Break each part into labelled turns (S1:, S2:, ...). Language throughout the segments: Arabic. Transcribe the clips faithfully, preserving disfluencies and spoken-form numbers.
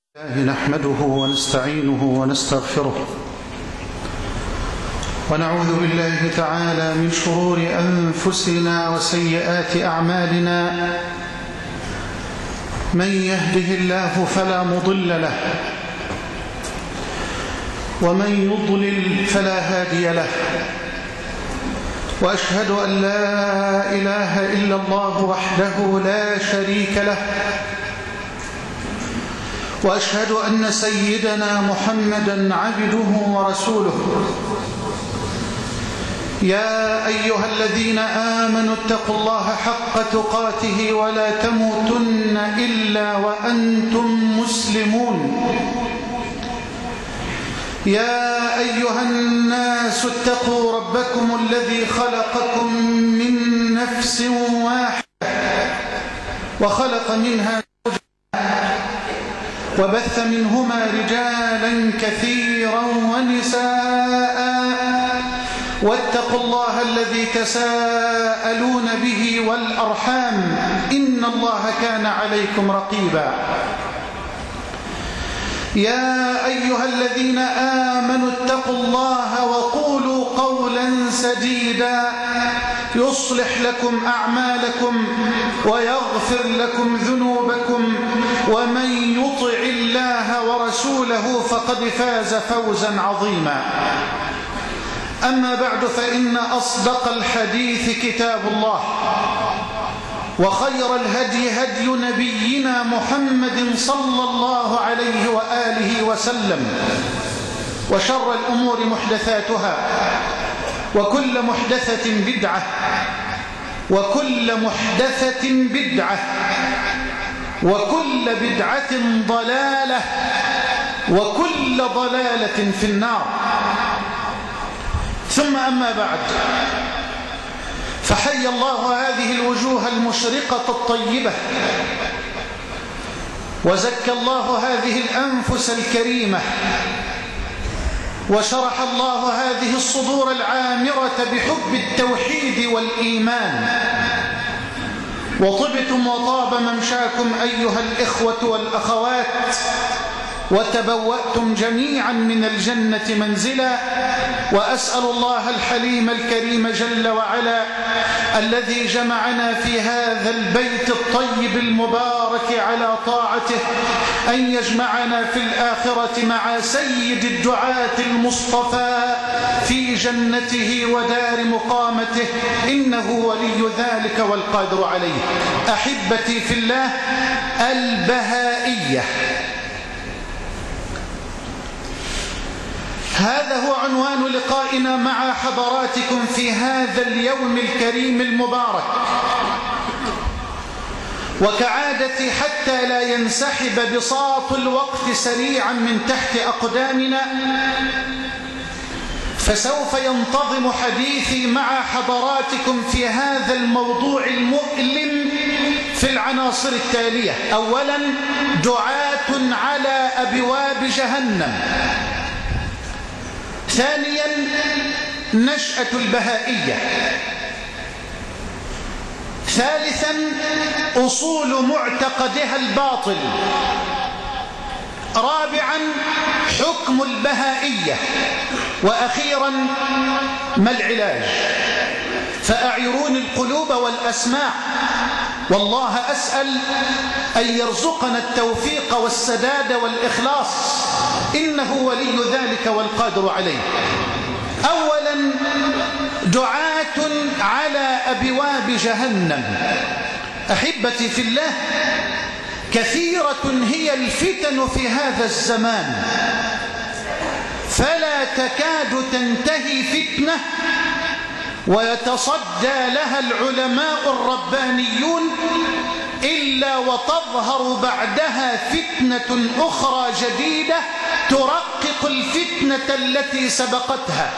S1: نحمده ونستعينه ونستغفره ونعوذ بالله تعالى من شرور أنفسنا وسيئات أعمالنا. من يهده الله فلا مضل له ومن يضلل فلا هادي له، وأشهد أن لا إله إلا الله وحده لا شريك له، وأشهد أن سيدنا محمدًا عبده ورسوله. يا أيها الذين آمنوا اتقوا الله حق تقاته ولا تموتن إلا وأنتم مسلمون. يا أيها الناس اتقوا ربكم الذي خلقكم من نفس واحدة وخلق منها وبث منهما رجالا كثيرا ونساء، واتقوا الله الذي تساءلون به والأرحام إن الله كان عليكم رقيبا. يا أيها الذين آمنوا اتقوا الله وقولوا قولا سديدا يصلح لكم أعمالكم ويغفر لكم ذنوبكم، ومن يطع الله ورسوله فقد فاز فوزا عظيما. أما بعد، فإن أصدق الحديث كتاب الله، وخير الهدي هدي نبينا محمد صلى الله عليه وآله وسلم، وشر الأمور محدثاتها، وكل محدثة بدعة، وكل محدثة بدعة، وكل بدعة ضلالة، وكل ضلالة في النار. ثم أما بعد، فحي الله هذه الوجوه المشرقة الطيبة، وزكى الله هذه الأنفس الكريمة، وشرح الله هذه الصدور العامرة بحب التوحيد والإيمان، وطبتم وطاب ممشاكم أيها الإخوة والأخوات، وتبوأتم جميعا من الجنة منزلا. وأسأل الله الحليم الكريم جل وعلا الذي جمعنا في هذا البيت الطيب المبارك على طاعته أن يجمعنا في الآخرة مع سيد الدعاة المصطفى في جنته ودار مقامته، إنه ولي ذلك والقادر عليه. أحبتي في الله، البهائية، هذا هو عنوان لقائنا مع حضراتكم في هذا اليوم الكريم المبارك. وكعادتي حتى لا ينسحب بساط الوقت سريعا من تحت أقدامنا، فسوف ينتظم حديثي مع حضراتكم في هذا الموضوع المؤلم في العناصر التالية. أولا، دعاة على أبواب جهنم. ثانيا، نشأة البهائية. ثالثا، أصول معتقدها الباطل. رابعا، حكم البهائية. وأخيرا، ما العلاج؟ فأعيروني القلوب والأسماع، والله أسأل أن يرزقنا التوفيق والسداد والإخلاص، إنه ولي ذلك والقادر عليه. أولا، دعاة على أبواب جهنم. أحبتي في الله، كثيرة هي الفتن في هذا الزمان، فلا تكاد تنتهي فتنة ويتصدى لها العلماء الربانيون إلا وتظهر بعدها فتنة أخرى جديدة ترقق الفتنة التي سبقتها،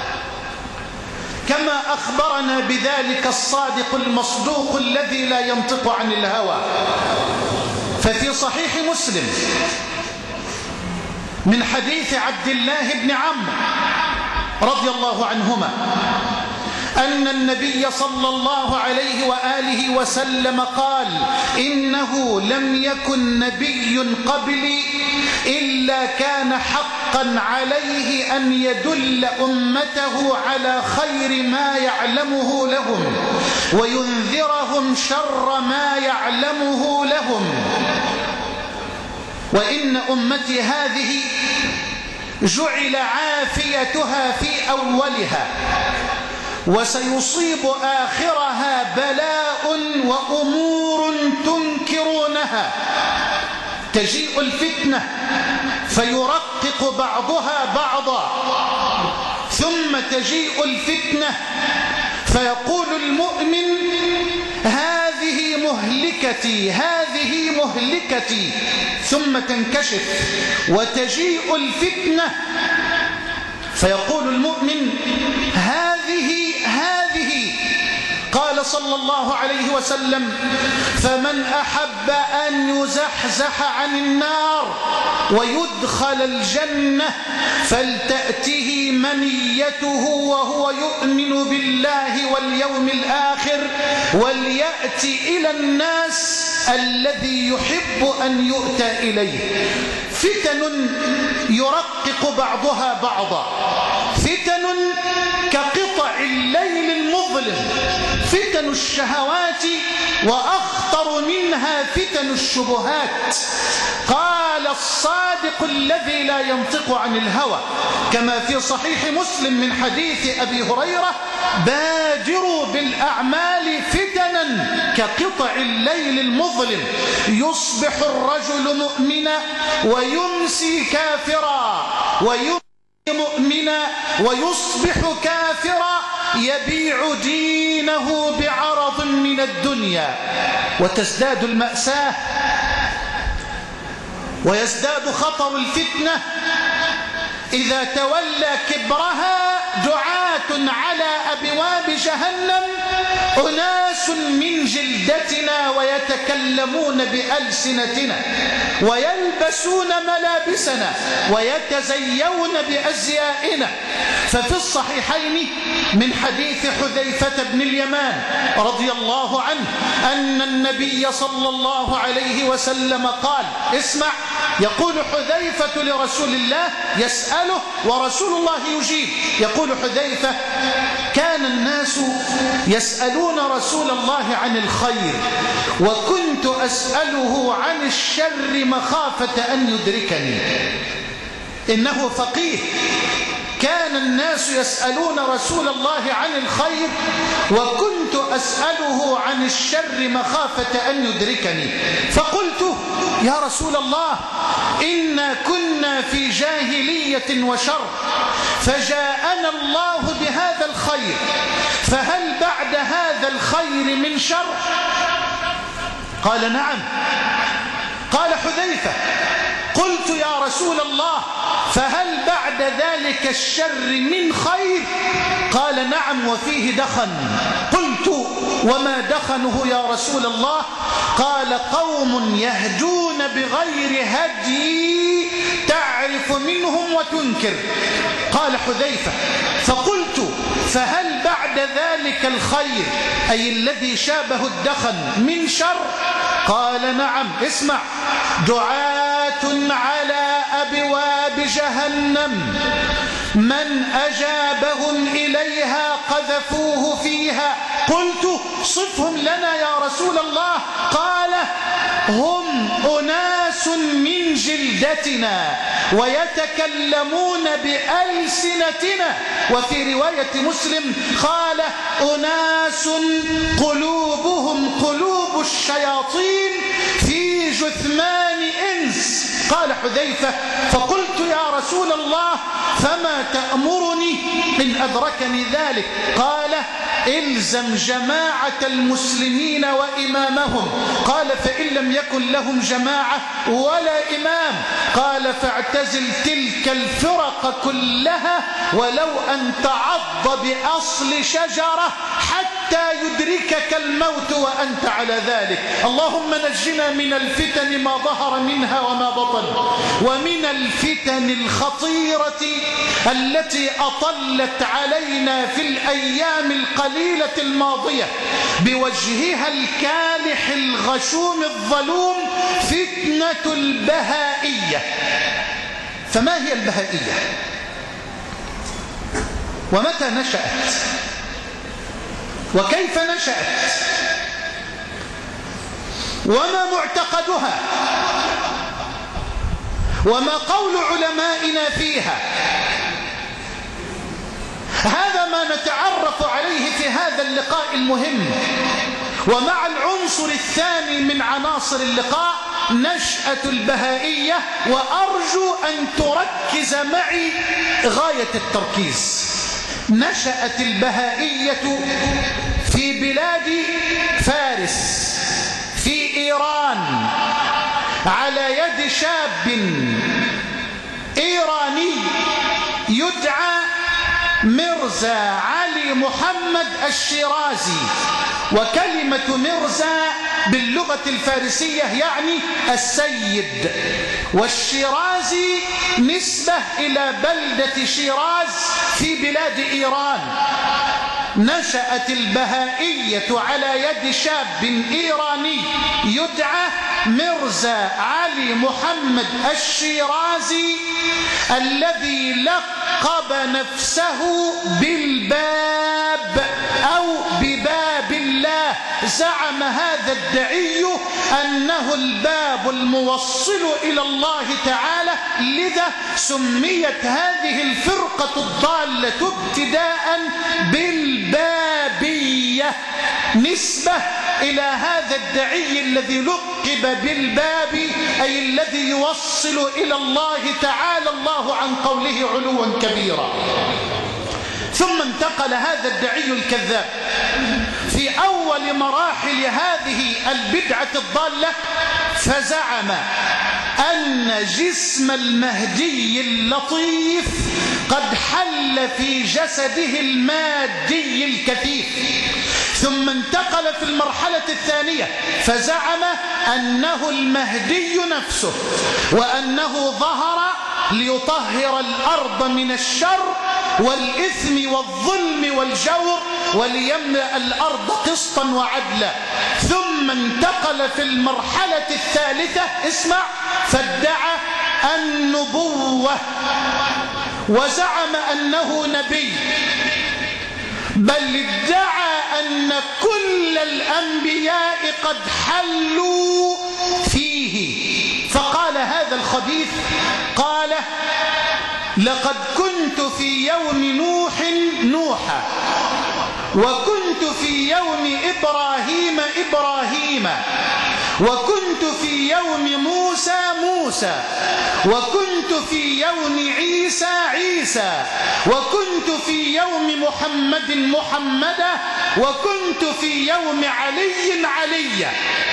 S1: كما أخبرنا بذلك الصادق المصدوق الذي لا ينطق عن الهوى. ففي صحيح مسلم من حديث عبد الله بن عمرو رضي الله عنهما أن النبي صلى الله عليه وآله وسلم قال: إنه لم يكن نبي قبلي إلا كان حقا عليه أن يدل أمته على خير ما يعلمه لهم وينذرهم شر ما يعلمه لهم، وإن أمتي هذه جعل عافيتها في أولها وسيصيب آخرها بلاء وأمور تنكرونها. تجيء الفتنة فيرقق بعضها بعضا، ثم تجيء الفتنة فيقول المؤمن: هذه مهلكتي هذه مهلكتي، ثم تنكشف وتجيء الفتنة فيقول المؤمن: هذه هذه. قال صلى الله عليه وسلم: فمن أحب أن يزحزح عن النار ويدخل الجنة فلتأته منيته وهو يؤمن بالله واليوم الآخر وليأت إلى الناس الذي يحب أن يؤتى إليه. فتن يرقق بعضها بعضا، فتن كقطع الليل المظلم، فتن الشهوات، وأخطر منها فتن الشبهات. قال الصادق الذي لا ينطق عن الهوى كما في صحيح مسلم من حديث أبي هريرة: بادروا بالأعمال فتنا كقطع الليل المظلم، يصبح الرجل مؤمنا ويمسي كافرا، ويمسي مؤمنا ويصبح كافرا، يبيع دينه بعرض من الدنيا. وتزداد المأساة ويزداد خطر الفتنة إذا تولى كبرها دعاة على أبواب جهنم، أناس من جلدتنا ويتكلمون بألسنتنا ويلبسون ملابسنا ويتزيون بأزيائنا. ففي الصحيحين من حديث حذيفة بن اليمان رضي الله عنه أن النبي صلى الله عليه وسلم قال: اسمع، يقول حذيفة لرسول الله يسأله ورسول الله يجيب. يقول حذيفة: كان الناس يسألون رسول الله عن الخير وكنت أسأله عن الشر مخافة أن يدركني. إنه فقيه. كان الناس يسألون رسول الله عن الخير وكنت أسأله عن الشر مخافة أن يدركني. فقلت: يا رسول الله، إنا كنا في جاهلية وشر فجاءنا الله بهذا الخير، فهل بعد هذا الخير من شر؟ قال: نعم. قال حذيفة: قلت: يا رسول الله، فهل بعد ذلك الشر من خير؟ قال: نعم، وفيه دخن. قلت: وما دخنه يا رسول الله؟ قال: قوم يهدون بغير هدي تعرف منهم وتنكر. قال حذيفة: فقلت: فهل بعد ذلك الخير أي الذي شابه الدخن من شر؟ قال: نعم. اسمع: دعاة على أبواب جهنم من أجابهم إليها قذفوه فيها. قلت: صفهم لنا يا رسول الله. قال: هم أناس من جلدتنا ويتكلمون بألسنتنا. وفي رواية مسلم قال: أناس قلوبهم قلوب الشياطين في جثمان إنس. قال حذيفة: فقلت: يا رسول الله، فما تأمرني إن أدركني ذلك؟ قال: إلزم جماعة المسلمين وإمامهم. قال: فإن لم يكن لهم جماعة ولا إمام؟ قال: فاعتزل تلك الفرق كلها ولو أن تعض بأصل شجرة حتى يدركك الموت وأنت على ذلك. اللهم نجنا من الفتن ما ظهر منها وما بطن، ومن الفتن الخطيرة التي أطلت علينا في الأيام القليلة الماضية بوجهها الكالح الغشوم الظلوم فتنة البهائية. فما هي البهائية؟ ومتى نشأت؟ وكيف نشأت؟ وما معتقدها؟ وما قول علمائنا فيها؟ هذا ما نتعرف عليه في هذا اللقاء المهم. ومع العنصر الثاني من عناصر اللقاء نشأة البهائية، وأرجو أن تركز معي غاية التركيز. نشأت البهائية في بلاد فارس في إيران على يد شاب إيراني يدعى مرزا علي محمد الشيرازي. وكلمة مرزا باللغة الفارسية يعني السيد، والشيرازي نسبة إلى بلدة شيراز في بلاد إيران. نشأت البهائية على يد شاب إيراني يدعى مرزا علي محمد الشيرازي الذي لقب نفسه بالباب أو بباب الله. زعم هذا الدعي أنه الباب الموصل إلى الله تعالى، لذا سميت هذه الفرقة الضالة ابتداء بالبابية، نسبة إلى هذا الدعي الذي لقب بالباب، أي الذي يوصل إلى الله تعالى الله عن قوله علوا كبيرا. ثم انتقل هذا الدعي الكذاب في أول مراحل هذه البدعة الضالة فزعم أن جسم المهدي اللطيف قد حل في جسده المادي الكثيف. ثم انتقل في المرحلة الثانية فزعم أنه المهدي نفسه، وأنه ظهر ليطهر الأرض من الشر والإثم والظلم والجور وليملأ الأرض قسطا وعدلا. ثم انتقل في المرحلة الثالثة اسمع فادعى النبوة وزعم أنه نبي، بل ادعى أن كل الأنبياء قد حلوا فيه. فقال هذا الخبيث قال لقد كنت في يوم نوح نوحا، وكنت في يوم إبراهيم إبراهيم، وكنت في يوم موسى موسى، وكنت في يوم عيسى عيسى، وكنت في يوم محمد محمدا، وكنت في يوم علي عليا.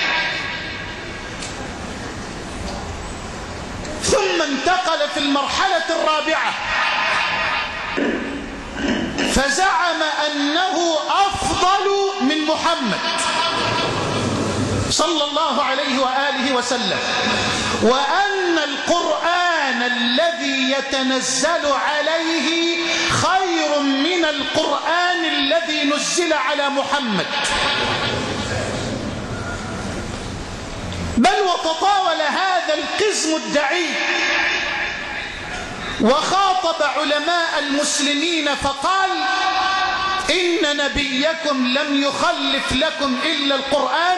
S1: ثم انتقل في المرحلة الرابعة فزعم أنه أفضل من محمد صلى الله عليه وآله وسلم، وأن القرآن الذي يتنزل عليه خير من القرآن الذي نزل على محمد. بل وتطاول هذا القزم الدعي وخاطب علماء المسلمين فقال إن نبيكم لم يخلف لكم إلا القرآن،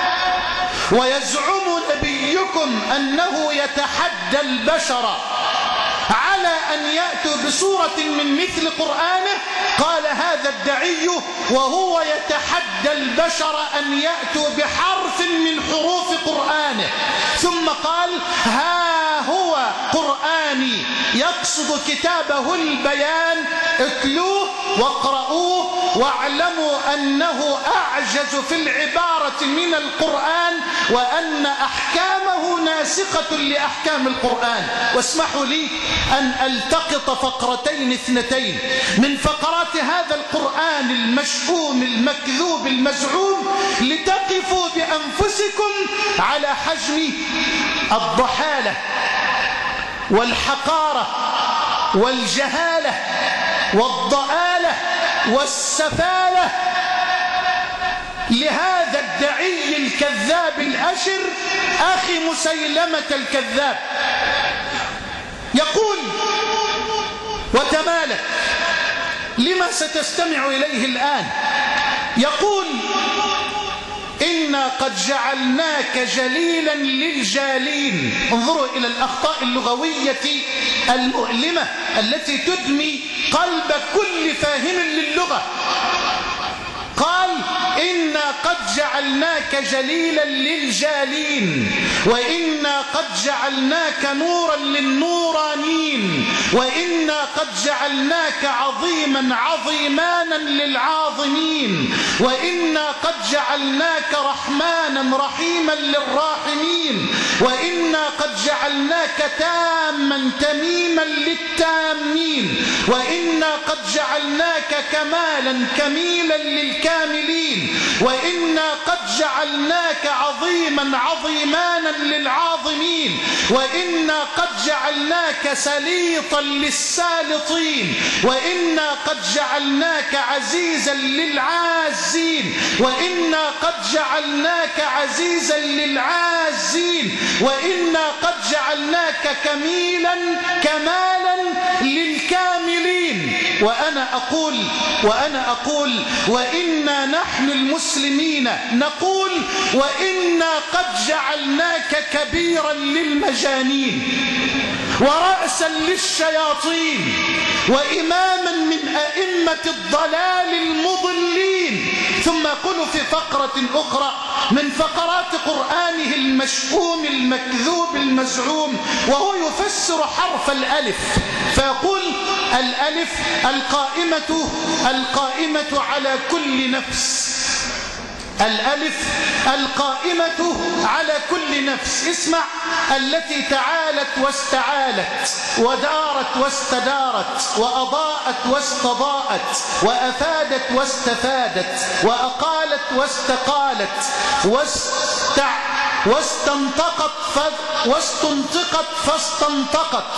S1: ويزعم نبيكم أنه يتحدى البشر على أن يأتوا بسورة من مثل قرآنه. قال هذا الدعي وهو يتحدى البشر أن يأتوا بحرف من حروف قرآنه، ثم قال ها هو قرآني يقصد كتابه البيان، اتلوه واقرؤوه واعلموا أنه أعجز في العبارة من القرآن، وأن أحكامه ناسخة لأحكام القرآن. واسمحوا لي أن ألتقط فقرتين اثنتين من فقرات هذا القرآن المشؤوم المكذوب المزعوم لتقفوا بأنفسكم على حجم الضحالة والحقارة والجهالة والضآلة والسفالة لهذا الدعي الكذاب الأشر أخي مسيلمة الكذاب. يقول وتمالك لما ستستمع إليه الآن. يقول إنا قد جعلناك جليلا للجالين. انظروا إلى الأخطاء اللغوية المؤلمة التي تدمي قلب كل فاهم للغة. قال إنا قد جعلناك جليلا للجالين، وإنا قد جعلناك نورا للنورانين، وإنا قد جعلناك عظيما عظيمانا للعاظمين، وإنا قد جعلناك رحمانا رحيما للراحمين، وإنا قد جعلناك تاما تميما للتامين، وإنا قد جعلناك كمالا كميلا للكاملين، وإنا قد جعلناك عظيما عظيمانا للعاظمين، وإنا قد جعلناك سليطا للسالطين، وإنا قد جعلناك عزيزا للعازين، وإنا قد جعلناك عزيزا للعازين، وإنا قد جعلناك كميلا كمالا للكاملين. وأنا أقول وأنا أقول وإنا نحن المسلمين نقول وإنا قد جعلناك كبيرا للمجانين، ورأسا للشياطين، وإماما من أئمة الضلال المضلين. ثم يقول في فقرة أخرى من فقرات قرآنه المشؤوم المكذوب المزعوم وهو يفسر حرف الألف، فيقول الألف القائمة القائمة على كل نفس. الألف القائمة على كل نفس. اسمع: التي تعالت واستعالت، ودارت واستدارت، وأضاءت واستضاءت، وأفادت واستفادت، وأقالت واستقالت، واستع واستنطقت ف... واستنطقت فاستنطقت،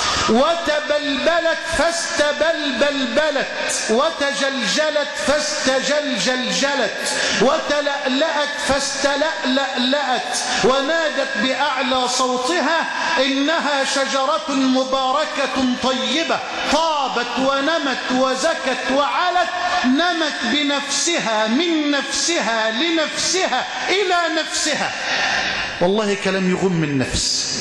S1: وتبلبلت فاستبلبلبلت، وتجلجلت فاستجلجلجلت، وتلألأت فاستلألألأت، ونادت بأعلى صوتها إنها شجرة مباركة طيبة طابت ونمت وزكت وعلت، نمت بنفسها من نفسها لنفسها إلى نفسها. والله كلام يغم النفس.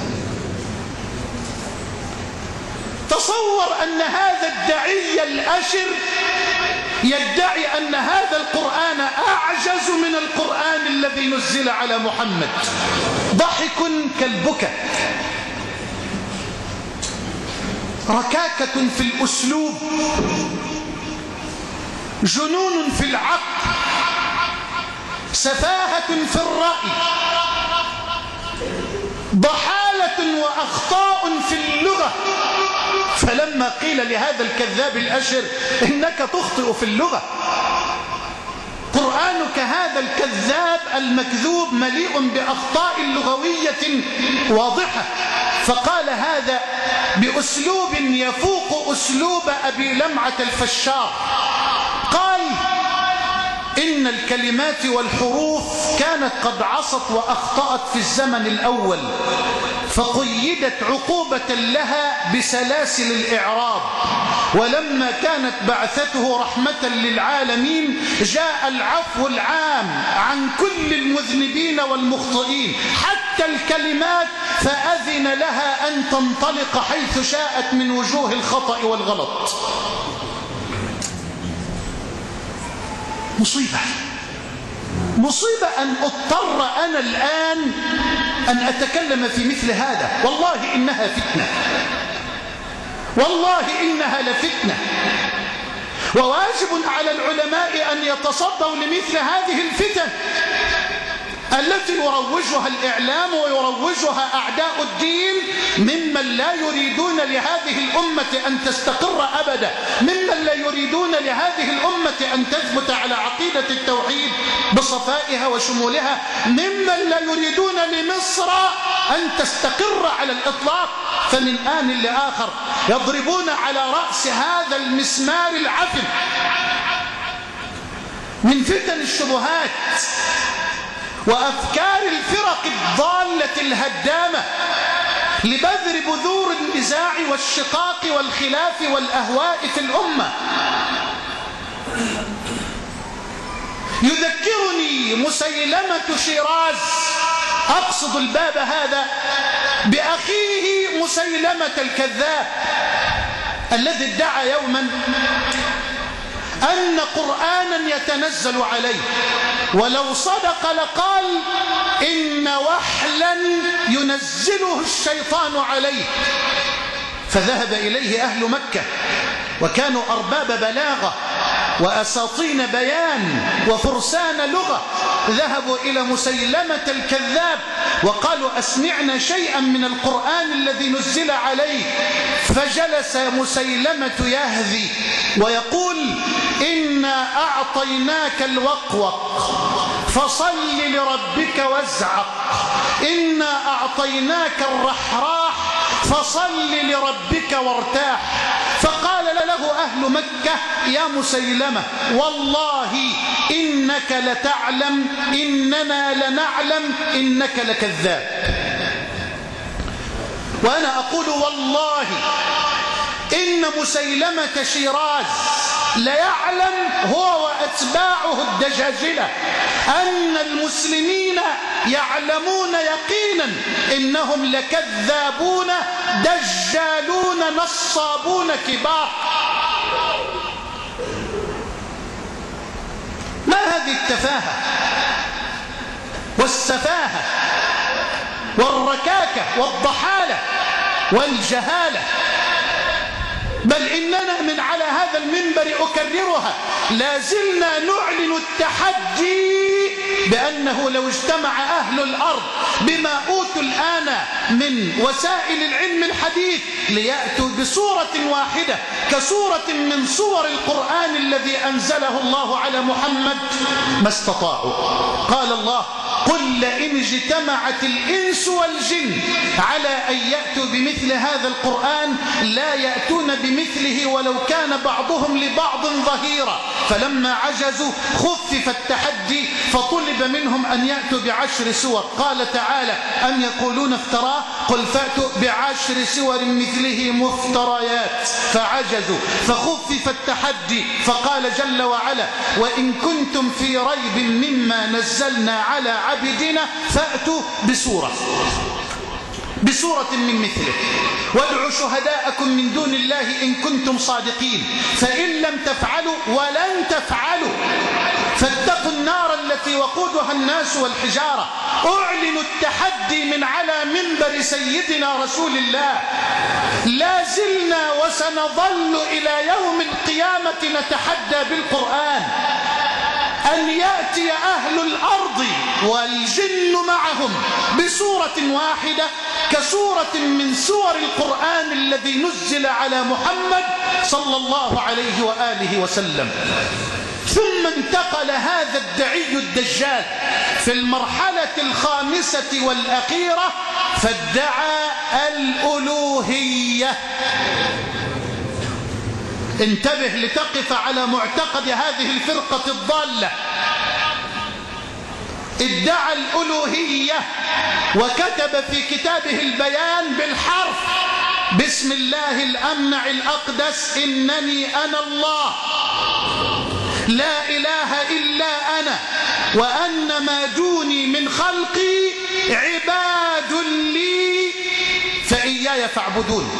S1: تصور أن هذا الداعي الأشر يدعي أن هذا القرآن أعجز من القرآن الذي نزل على محمد. ضحك كالبكا، ركاكة في الأسلوب، جنون في العقل، سفاهة في الرأي، ضحالة وأخطاء في اللغة. فلما قيل لهذا الكذاب الأشر إنك تخطئ في اللغة، قرآنك هذا الكذاب المكذوب مليء بأخطاء لغوية واضحة، فقال هذا بأسلوب يفوق أسلوب أبي لمعة الفشار. قال إن الكلمات والحروف كانت قد عصت وأخطأت في الزمن الأول، فقيدت عقوبة لها بسلاسل الإعراب، ولما كانت بعثته رحمة للعالمين جاء العفو العام عن كل المذنبين والمخطئين، حتى الكلمات فأذن لها أن تنطلق حيث شاءت من وجوه الخطأ والغلط. مصيبة مصيبة أن أضطر أنا الآن أن أتكلم في مثل هذا. والله إنها فتنة، والله إنها لفتنة، وواجب على العلماء أن يتصدوا لمثل هذه الفتن. التي يروجها الإعلام ويروجها أعداء الدين ممن لا يريدون لهذه الأمة أن تستقر أبدا، ممن لا يريدون لهذه الأمة أن تثبت على عقيدة التوحيد بصفائها وشمولها، ممن لا يريدون لمصر أن تستقر على الإطلاق. فمن آن لآخر يضربون على رأس هذا المسمار العفن من فتن الشبهات وأفكار الفرق الضالة الهدامة لبذر بذور النزاع والشقاق والخلاف والأهواء في الأمة. يذكرني مسيلمة شيراز، أقصد الباب هذا بأخيه مسيلمة الكذاب الذي ادعى يوما أن قرآنا يتنزل عليه، ولو صدق لقال إن وحلا ينزله الشيطان عليه. فذهب إليه أهل مكة وكانوا أرباب بلاغة وأساطين بيان وفرسان لغة، ذهبوا إلى مسيلمة الكذاب وقالوا أسمعنا شيئا من القرآن الذي نزل عليه. فجلس مسيلمة يهذي ويقول إنا أعطيناك الوقوق فصل لربك وازعق، إنا أعطيناك الرحراح فصل لربك وارتاح. فقال له أهل مكة يا مسيلمة والله إنك لتعلم إننا لنعلم إنك لكذاب. وأنا أقول والله إن مسيلمة شيراز ليعلم هو وأتباعه الدجاجلة أن المسلمين يعلمون يقينا إنهم لكذابون دجالون نصابون كبار. ما هذه التفاهة والسفاهة والركاكة والضحالة والجهالة؟ بل إننا من على هذا المنبر أكررها لازلنا نعلن التحدي بأنه لو اجتمع أهل الأرض بما أوتوا الآن من وسائل العلم الحديث ليأتوا بصورة واحدة كصورة من صور القرآن الذي أنزله الله على محمد ما استطاعوا. قال الله قل لئن اجتمعت الإنس والجن على أن يأتوا بمثل هذا القرآن لا يأتون بمثله ولو كان بعضهم لبعض ظهيرا. فلما عجزوا خفف التحدي فطلب منهم أن يأتوا بعشر سور. قال تعالى أم يقولون افتراه قل فأتوا بعشر سور مثله مفتريات فعجزوا فخفف التحدي. فقال جل وعلا وإن كنتم في ريب مما نزلنا على عبدنا فأتوا بسورة بسورة من مثله وادعوا شهداءكم من دون الله إن كنتم صادقين فإن لم تفعلوا ولن تفعلوا فاتقوا النار التي وقودها الناس والحجارة. أعلن التحدي من على منبر سيدنا رسول الله. لا زلنا وسنظل إلى يوم القيامة نتحدى بالقرآن أن يأتي أهل الأرض والجن معهم بسورة واحدة كسورة من سور القرآن الذي نزل على محمد صلى الله عليه وآله وسلم. ثم انتقل هذا الدعي الدجال في المرحلة الخامسة والأخيرة فادعى الألوهية. انتبه لتقف على معتقد هذه الفرقة الضالة. ادعى الألوهية وكتب في كتابه البيان بالحرف بسم الله الأمنع الأقدس إنني أنا الله لا إله إلا أنا وأن ما دوني من خلقي عباد لي فإياي فاعبدون.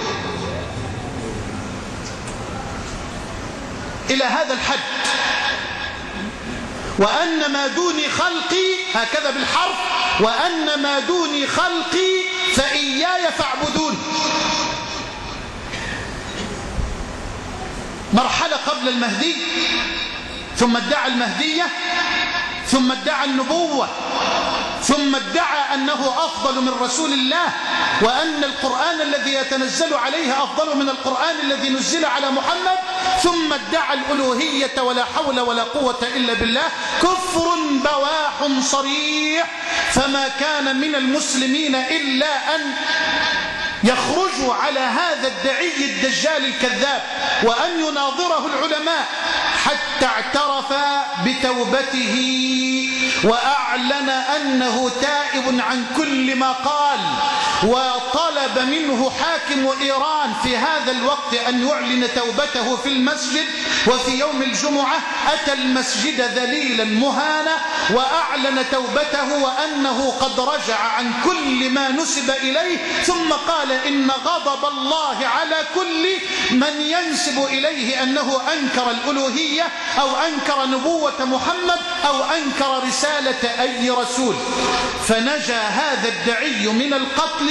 S1: إلى هذا الحد. وأن ما دوني خلقي هكذا بالحرف وأن ما دوني خلقي فإياي فاعبدون. مرحلة قبل المهدي ثم ادعى المهدية ثم ادعى النبوة ثم ادعى أنه أفضل من رسول الله، وأن القرآن الذي يتنزل عليه أفضل من القرآن الذي نزل على محمد، ثم ادعى الألوهية ولا حول ولا قوة إلا بالله، كفر بواح صريح. فما كان من المسلمين إلا أن يخرجوا على هذا الدعي الدجال الكذاب وأن يناظره العلماء حتى اعترف بتوبته وأعلن أنه تائب عن كل ما قال. وطلب منه حاكم إيران في هذا الوقت أن يعلن توبته في المسجد، وفي يوم الجمعة أتى المسجد ذليلا مهانا وأعلن توبته وأنه قد رجع عن كل ما نسب إليه، ثم قال إن غضب الله على كل من ينسب إليه أنه أنكر الألوهية أو أنكر نبوة محمد أو أنكر رسالة أي رسول. فنجا هذا الدعي من القتل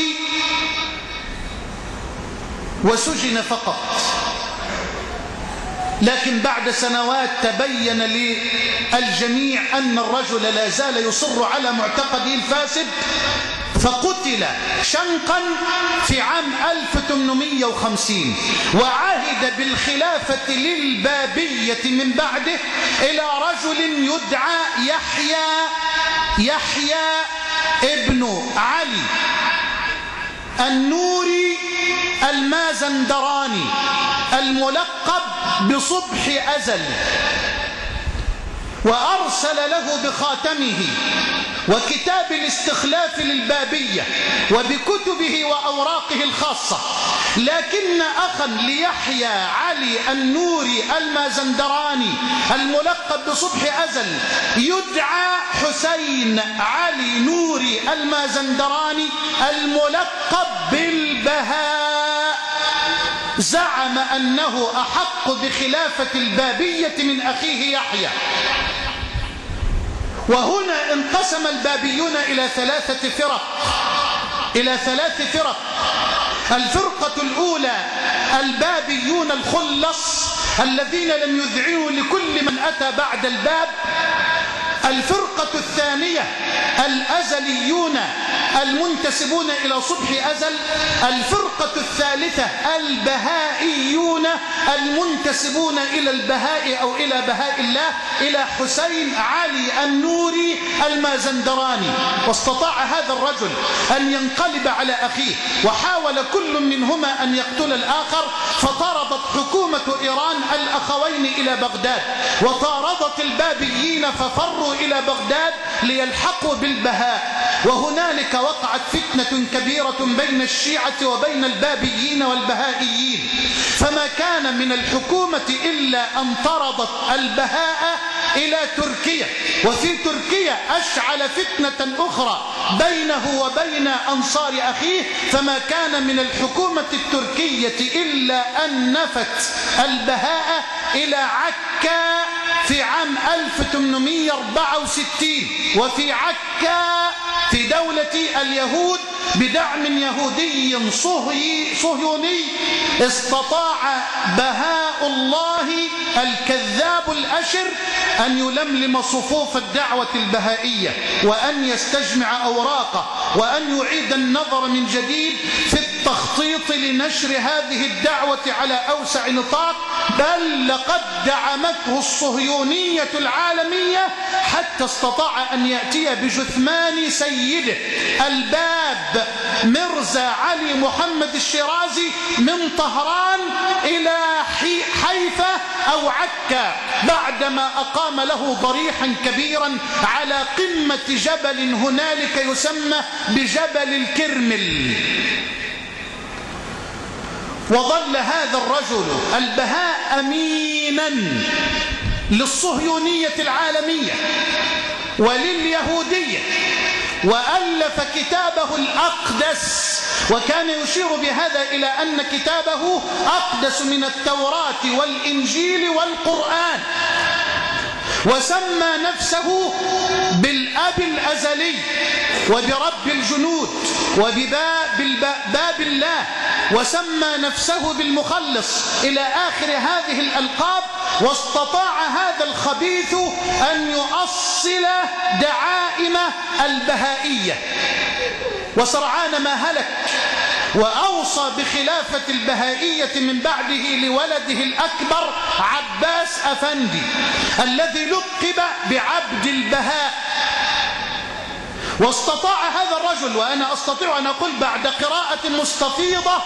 S1: وسجن فقط. لكن بعد سنوات تبين للجميع أن الرجل لا زال يصر على معتقده الفاسد، فقتل شنقا في عام ألف وثمانمائة وخمسين، وعهد بالخلافة للبابية من بعده إلى رجل يدعى يحيى يحيى ابن علي النوري المازندراني الملقب بصبح أزل، وأرسل له بخاتمه وكتاب الاستخلاف للبابية وبكتبه وأوراقه الخاصة. لكن أخا ليحيى علي النوري المازندراني الملقب بصبح أزل يدعى حسين علي نوري المازندراني الملقب بالبهاء، زعم أنه أحق بخلافة البابية من أخيه يحيى. وهنا انقسم البابيون إلى ثلاثة فرق إلى ثلاث فرق. الفرقة الأولى البابيون الخلص الذين لم يذعنوا لكل من أتى بعد الباب. الفرقة الثانية الأزليون المنتسبون إلى صبح أزل. الفرقة الثالثة البهائيون المنتسبون إلى البهاء أو إلى بهاء الله، إلى حسين علي النوري المازندراني. واستطاع هذا الرجل أن ينقلب على أخيه، وحاول كل منهما أن يقتل الآخر، فطاردت حكومة إيران الأخوين إلى بغداد، وطاردت البابيين ففروا إلى بغداد ليلحقوا بالبهاء. وهنالك وقعت فتنة كبيرة بين الشيعة وبين البابيين والبهائيين، فما كان من الحكومة إلا أن طردت البهاء إلى تركيا، وفي تركيا أشعل فتنة أخرى بينه وبين أنصار أخيه، فما كان من الحكومة التركية إلا أن نفت البهاء إلى عكا في عام ألف وثمانمائة وأربعة وستين، وفي عكا في دولة اليهود بدعم يهودي صهي صهيوني استطاع بهاء الله الكذاب الأشر أن يلملم صفوف الدعوة البهائية، وأن يستجمع أوراقه، وأن يعيد النظر من جديد في التخطيط لنشر هذه الدعوة على أوسع نطاق. بل لقد دعمته الصهيونية العالمية حتى استطاع أن يأتي بجثمان سيده الباب مرزا علي محمد الشيرازي من طهران إلى حيفا أو عكا، بعدما أقام له ضريحا كبيرا على قمة جبل هنالك يسمى بجبل الكرمل. وظل هذا الرجل البهاء أمينا للصهيونية العالمية ولليهودية، وألف كتابه الأقدس، وكان يشير بهذا إلى أن كتابه أقدس من التوراة والإنجيل والقرآن، وسمى نفسه بالأب الأزلي وبرب الجنود وبباب الله، وسمى نفسه بالمخلص إلى آخر هذه الألقاب واستطاع هذا الخبيث أن يؤصل دعائم البهائية، وسرعان ما هلك، وأوصى بخلافة البهائية من بعده لولده الأكبر عباس أفندي الذي لقب بعبد البهاء. واستطاع هذا الرجل، وأنا أستطيع أن أقول بعد قراءة مستفيضة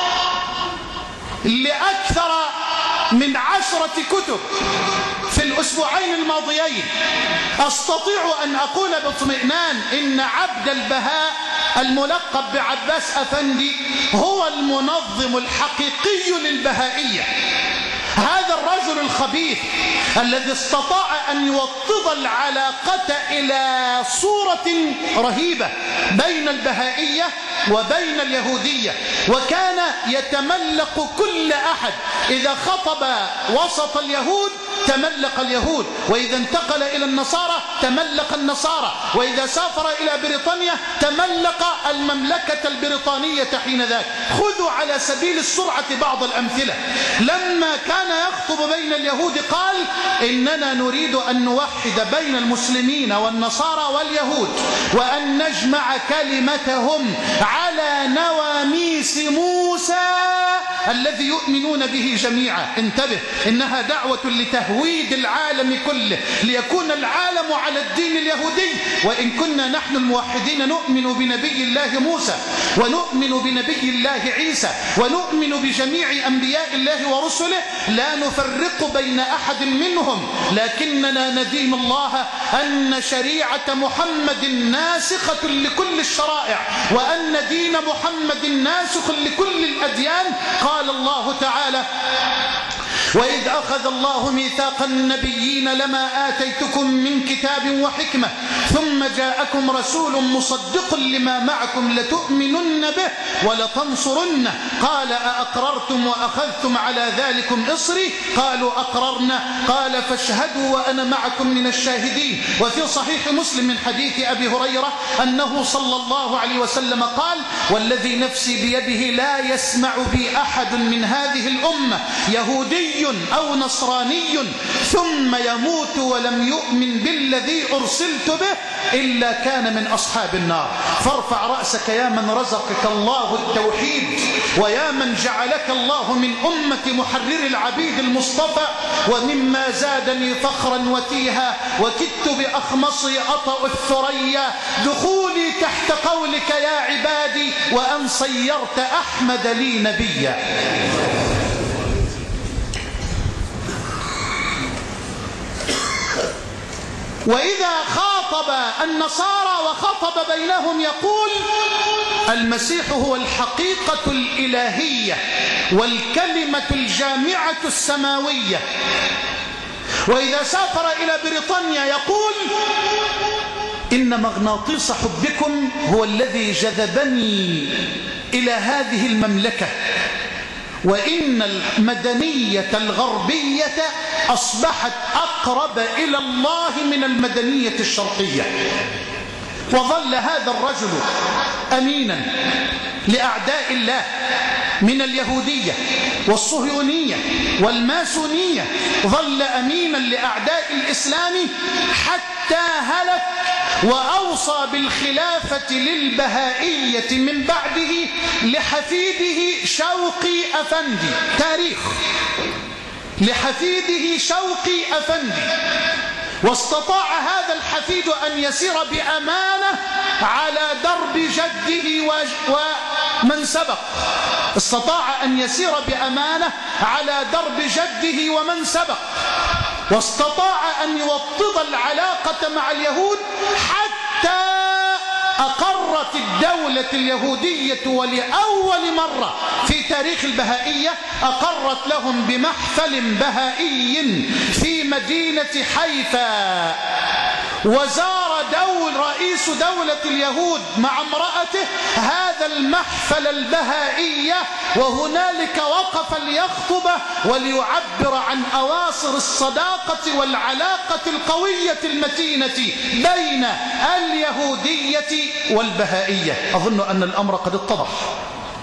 S1: لأكثر من عشرة كتب في الأسبوعين الماضيين، أستطيع أن أقول باطمئنان إن عبد البهاء الملقب بعباس أفندي هو المنظم الحقيقي للبهائية. هذا الرجل الخبيث الذي استطاع أن يوطد العلاقة إلى صورة رهيبة بين البهائية وبين اليهودية، وكان يتملق كل أحد. إذا خطب وسط اليهود تملق اليهود، وإذا انتقل إلى النصارى تملق النصارى، وإذا سافر إلى بريطانيا تملق المملكة البريطانية حينذاك. خذوا على سبيل السرعة بعض الأمثلة. لما كان يخطب بين اليهود قال: إننا نريد أن نوحد بين المسلمين والنصارى واليهود، وأن نجمع كلمتهم على نواميس موسى الذي يؤمنون به جميعا. انتبه، إنها دعوة لتهويد العالم كله ليكون العالم على الدين اليهودي. وإن كنا نحن الموحدين نؤمن بنبي الله موسى، ونؤمن بنبي الله عيسى، ونؤمن بجميع أنبياء الله ورسله، لا نفرق بين أحد منهم، لكننا ندين الله أن شريعة محمد ناسخة لكل الشرائع، وأن دين محمد ناسخ لكل الأديان. قال الله تعالى: وإذ أخذ الله ميثاق النبيين لما آتيتكم من كتاب وحكمة ثم جاءكم رسول مصدق لما معكم لتؤمنن به ولتنصرنه قال أأقررتم وأخذتم على ذلكم إصري قالوا أقررنا قال فاشهدوا وأنا معكم من الشاهدين. وفي صحيح مسلم من حديث أبي هريرة أنه صلى الله عليه وسلم قال: والذي نفسي بيده لا يسمع بي أحد من هذه الأمة يهودي أو نصراني ثم يموت ولم يؤمن بالذي أرسلت به إلا كان من أصحاب النار. فارفع رأسك يا من رزقك الله التوحيد، ويا من جعلك الله من أمة محرر العبيد المصطفى. ومما زادني فخرا وتيها وكدت بأخمصي أطأ الثريا دخولي تحت قولك يا عبادي وأن صيرت أحمد لي نبيا. وإذا خاطب النصارى وخطب بينهم يقول: المسيح هو الحقيقة الإلهية والكلمة الجامعة السماوية. وإذا سافر إلى بريطانيا يقول: إن مغناطيس حبكم هو الذي جذبني إلى هذه المملكة، وإن المدنية الغربية أصبحت أقرب إلى الله من المدنية الشرقية. وظل هذا الرجل أمينا لأعداء الله من اليهودية والصهيونية والماسونية، ظل أمينا لأعداء الإسلام حتى هلك، وأوصى بالخلافة للبهائية من بعده لحفيده شوقي أفندي. تاريخ لحفيده شوقي أفندي. واستطاع هذا الحفيد أن يسير بأمانة على درب جده ومن سبق. استطاع أن يسير بأمانة على درب جده ومن سبق، واستطاع أن يوطد العلاقة مع اليهود حتى أقرت الدولة اليهودية ولأول مرة في تاريخ البهائية أقرت لهم بمحفل بهائي في مدينة حيفا. وزار دول رئيس دولة اليهود مع امرأته هذا المحفل البهائية، وهنالك وقف ليخطب وليعبر عن أواصر الصداقة والعلاقة القوية المتينة بين اليهودية والبهائية. أظن أن الأمر قد اتضح.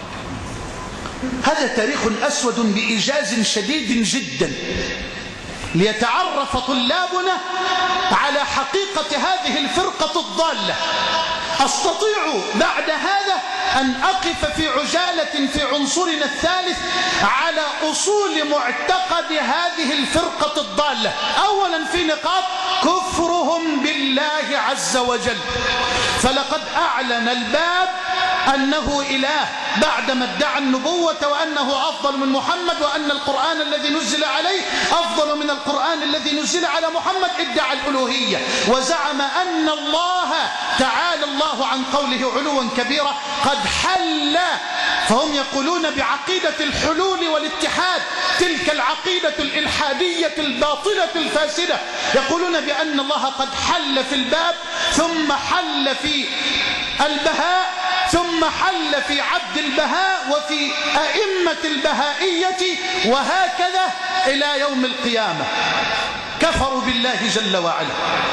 S1: هذا تاريخ أسود بإيجاز شديد جدا. ليتعرف طلابنا على حقيقة هذه الفرقة الضالة. أستطيع بعد هذا أن أقف في عجالة في عنصرنا الثالث على أصول معتقد هذه الفرقة الضالة. أولا في نقاط كفرهم بالله عز وجل، فلقد أعلن الباب أنه إله بعدما ادعى النبوة وأنه أفضل من محمد، وأن القرآن الذي نزل عليه أفضل من القرآن الذي نزل على محمد. ادعى الألوهية وزعم أن الله تعالى الله عن قوله علوا كبيرا قد حل، فهم يقولون بعقيدة الحلول والاتحاد، تلك العقيدة الإلحادية الباطلة الفاسدة. يقولون بأن الله قد حل في الباب، ثم حل في البهاء، ثم حل في عبد البهاء وفي أئمة البهائية، وهكذا إلى يوم القيامة. كفروا بالله جل وعلا.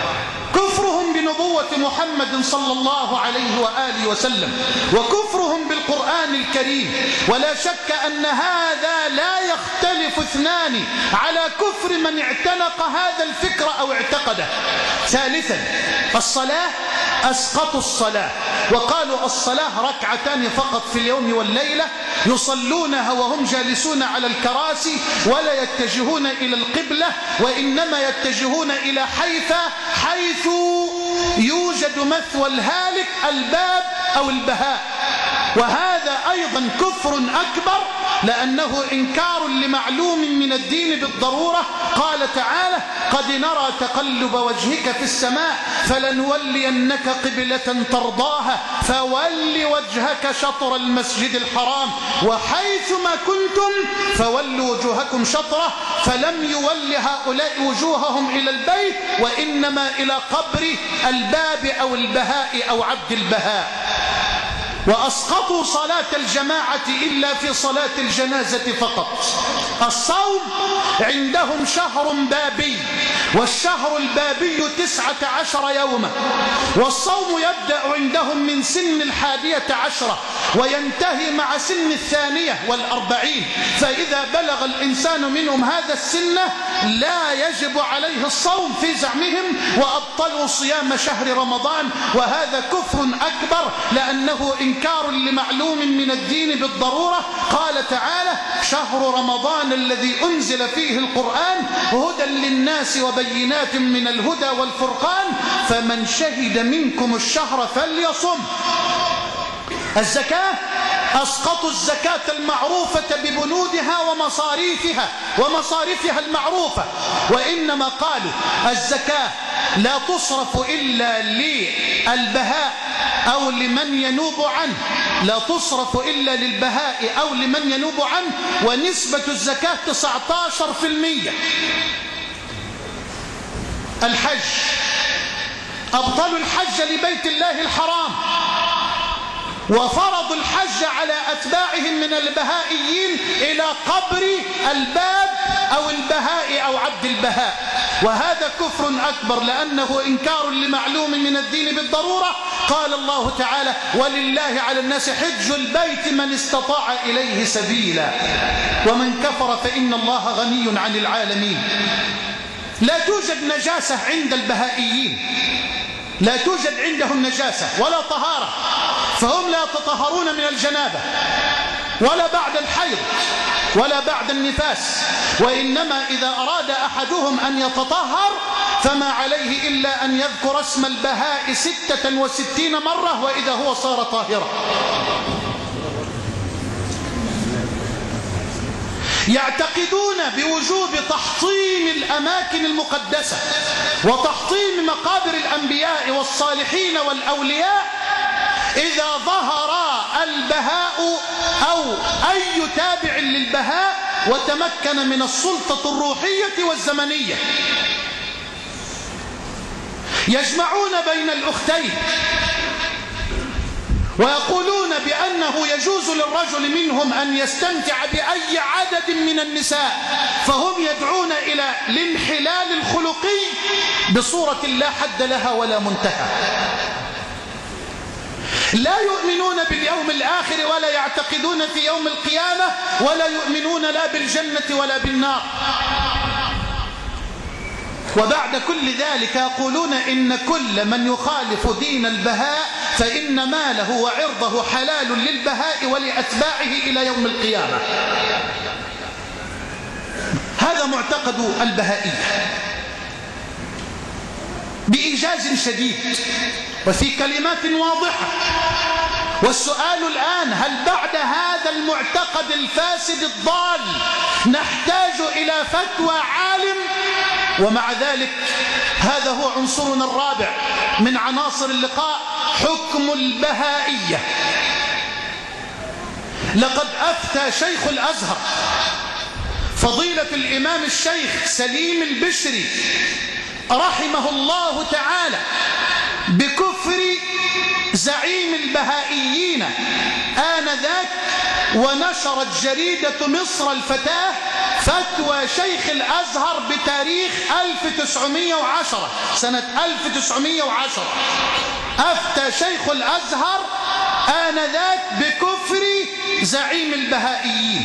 S1: كفرهم بنبوة محمد صلى الله عليه وآله وسلم، وكفرهم بالقرآن الكريم. ولا شك أن هذا لا يختلف اثنان على كفر من اعتنق هذا الفكر أو اعتقده. ثالثا الصلاة، أسقطوا الصلاة وقالوا الصلاة ركعتان فقط في اليوم والليلة، يصلونها وهم جالسون على الكراسي ولا يتجهون إلى القبلة، وإنما يتجهون إلى حيث حيث يوجد مثوى الهالك، الباب أو البهاء. وهذا أيضا كفر أكبر، لأنه إنكار لمعلوم من الدين بالضرورة. قال تعالى قد نرى تقلب وجهك في السماء فلنولينك قبلة ترضاها فول وجهك شطر المسجد الحرام وحيثما كنتم فولوا وجوهكم شطره، فلم يول هؤلاء وجوههم إلى البيت وإنما إلى قبر الباب أو البهاء أو عبد البهاء. وأسقطوا صلاة الجماعة إلا في صلاة الجنازة فقط. الصوم عندهم شهر بابي، والشهر البابي تسعة عشر يوما، والصوم يبدأ عندهم من سن الحادية عشرة وينتهي مع سن الثانية والأربعين. فإذا بلغ الإنسان منهم هذا السن لا يجب عليه الصوم في زعمهم، وأبطلوا صيام شهر رمضان. وهذا كفر أكبر، لأنه إنكار لمعلوم من الدين بالضرورة. قال تعالى شهر رمضان الذي أنزل فيه القرآن هدى للناس وبينات من الهدى والفرقان فمن شهد منكم الشهر فليصم. الزكاة أسقطوا الزكاة المعروفة ببنودها ومصاريفها ومصاريفها المعروفة، وإنما قالوا الزكاة لا تصرف إلا للبهاء أو لمن ينوب عنه، لا تصرف إلا للبهاء أو لمن ينوب عنه، ونسبة الزكاة تسعة عشر بالمئة. الحج أبطلوا الحج لبيت الله الحرام، وفرضوا الحج على أتباعهم من البهائيين إلى قبر الباب أو البهاء أو عبد البهاء. وهذا كفر أكبر، لأنه إنكار لمعلوم من الدين بالضرورة. قال الله تعالى ولله على الناس حج البيت من استطاع إليه سبيلا ومن كفر فإن الله غني عن العالمين. لا توجد نجاسة عند البهائيين، لا توجد عندهم نجاسة ولا طهارة، فهم لا يتطهرون من الجنابة ولا بعد الحيض ولا بعد النفاس، وإنما إذا أراد أحدهم أن يتطهر فما عليه إلا أن يذكر اسم البهاء ستة وستين مرة وإذا هو صار طاهرا. يعتقدون بوجوب تحطيم الأماكن المقدسة وتحطيم مقابر الأنبياء والصالحين والأولياء إذا ظهر البهاء أو أي تابع للبهاء وتمكن من السلطة الروحية والزمنية. يجمعون بين الأختين ويقولون بأنه يجوز للرجل منهم أن يستمتع بأي عدد من النساء، فهم يدعون إلى الانحلال الخلقي بصورة لا حد لها ولا منتهى. لا يؤمنون باليوم الآخر ولا يعتقدون في يوم القيامة ولا يؤمنون لا بالجنة ولا بالنار. وبعد كل ذلك يقولون إن كل من يخالف دين البهاء فإن ماله وعرضه حلال للبهاء ولأتباعه إلى يوم القيامة. هذا معتقد البهائية بإيجاز شديد وفي كلمات واضحة. والسؤال الآن: هل بعد هذا المعتقد الفاسد الضال نحتاج إلى فتوى عالم؟ ومع ذلك هذا هو عنصرنا الرابع من عناصر اللقاء: حكم البهائية. لقد أفتى شيخ الأزهر فضيلة الإمام الشيخ سليم البشري رحمه الله تعالى بكفر زعيم البهائيين آنذاك، ونشرت جريدة مصر الفتاة فتوى شيخ الأزهر بتاريخ ألف وتسعمائة وعشرة سنة ألف وتسعمائة وعشرة. أفتى شيخ الأزهر آنذاك بكفر زعيم البهائيين.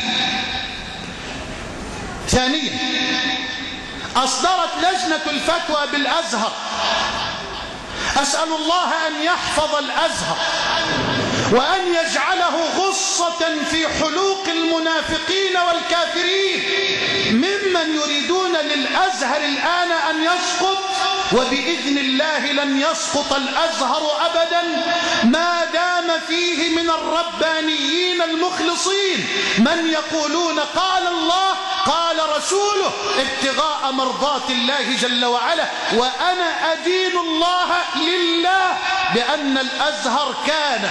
S1: ثانيا، أصدرت لجنة الفتوى بالأزهر، أسأل الله أن يحفظ الأزهر وأن يجعله غصة في حلوق المنافقين والكافرين ممن يريدون للأزهر الآن أن يسقط، وبإذن الله لن يسقط الأزهر أبدا ما دام فيه من الربانيين المخلصين من يقولون قال الله قال رسوله ابتغاء مرضات الله جل وعلا. وأنا أدين الله لله بأن الأزهر كان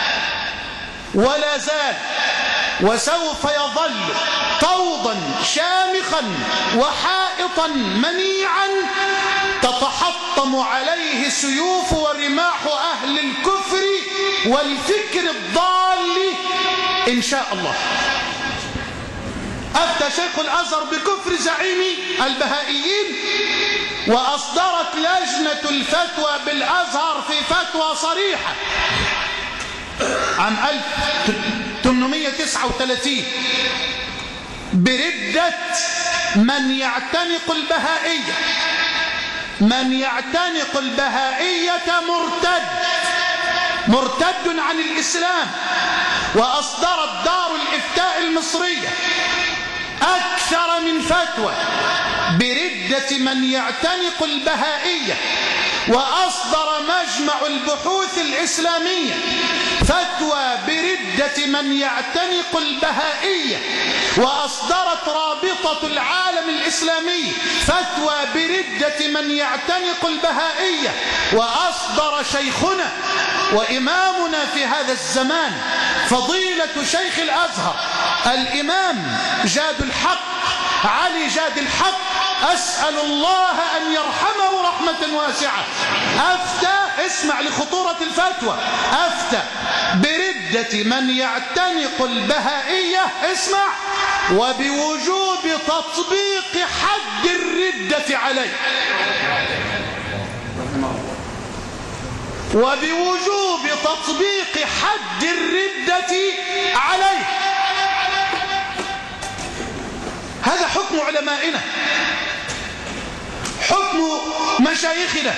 S1: ولا زال وسوف يظل طوضا شامخا وحائطا منيعا تتحطم عليه سيوف ورماح أهل الكفر والفكر الضال إن شاء الله. أفتى شيخ الأزهر بكفر زعيم البهائيين، وأصدرت لجنة الفتوى بالأزهر في فتوى صريحة عام ألف وثمانمائة وتسعة وثلاثين بردة من يعتنق البهائية. من يعتنق البهائية مرتد مرتد عن الإسلام. وأصدرت دار الإفتاء المصرية أكثر من فتوى بردة من يعتنق البهائية. وأصدر مجمع البحوث الإسلامية فتوى بردة من يعتنق البهائية. وأصدرت رابطة العالم الإسلامي فتوى بردة من يعتنق البهائية. وأصدر شيخنا وإمامنا في هذا الزمان فضيلة شيخ الأزهر الإمام جاد الحق علي جاد الحق، أسأل الله أن يرحمه رحمة واسعة، أفتى، اسمع لخطورة الفتوى، أفتى بردة من يعتنق البهائية، اسمع، وبوجوب تطبيق حد الردة عليه، وبوجوب تطبيق حد الردة عليه. هذا حكم علمائنا، حكم مشايخنا.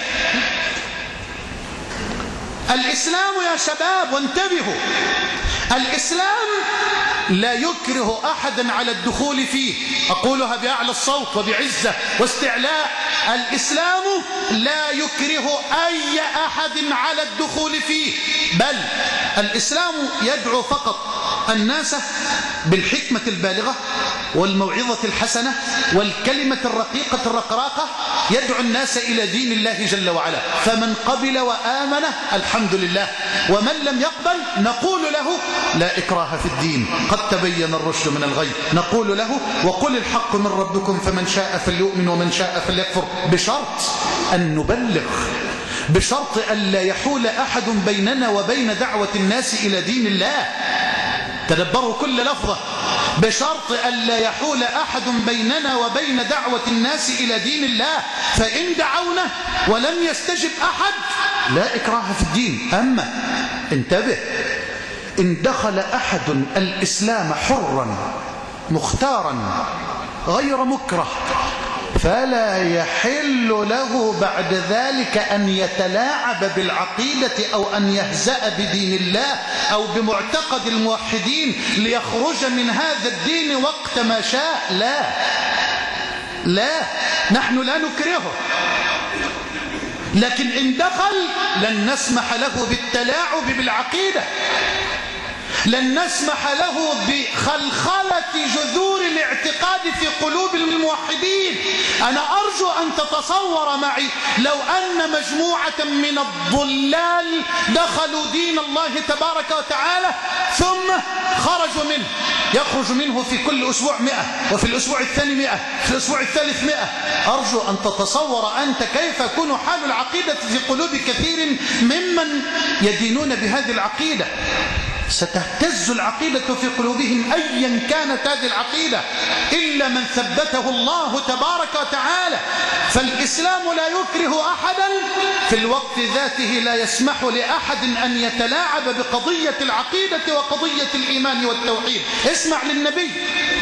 S1: الإسلام يا شباب وانتبهوا، الإسلام لا يكره أحدا على الدخول فيه، أقولها بأعلى الصوت وبعزة واستعلاء، الإسلام لا يكره أي أحد على الدخول فيه، بل الإسلام يدعو فقط الناس بالحكمة البالغة والموعظة الحسنة والكلمة الرقيقة الرقراقة، يدعو الناس إلى دين الله جل وعلا. فمن قبل وآمن الحمد لله، ومن لم يقبل نقول له لا إكراه في الدين، قد تبين الرشد من الغي، نقول له وقل الحق من ربكم فمن شاء فليؤمن ومن شاء فليكفر، بشرط أن نبلغ، بشرط أن لا يحول أحد بيننا وبين دعوة الناس إلى دين الله. تدبروا كل لفظة، بشرط أن لا يحول أحد بيننا وبين دعوة الناس إلى دين الله. فإن دعونا ولم يستجب أحد لا إكراه في الدين. أما انتبه، إن دخل أحد الإسلام حرا مختارا غير مكره فلا يحل له بعد ذلك أن يتلاعب بالعقيدة أو أن يهزأ بدين الله أو بمعتقد الموحدين ليخرج من هذا الدين وقت ما شاء. لا لا، نحن لا نكرهه، لكن إن دخل لن نسمح له بالتلاعب بالعقيدة، لن نسمح له بخلخلة جذور الاعتقاد في قلوب الموحدين. أنا أرجو أن تتصور معي لو أن مجموعة من الضلال دخلوا دين الله تبارك وتعالى ثم خرجوا منه، يخرج منه في كل أسبوع مئة، وفي الأسبوع الثاني مئة، في الأسبوع الثالث مئة. أرجو أن تتصور أنت كيف يكون حال العقيدة في قلوب كثير ممن يدينون بهذه العقيدة. ستهتز العقيدة في قلوبهم أيا كانت هذه العقيدة إلا من ثبته الله تبارك وتعالى. فالإسلام لا يكره أحدا، في الوقت ذاته لا يسمح لأحد أن يتلاعب بقضية العقيدة وقضية الإيمان والتوحيد. اسمع للنبي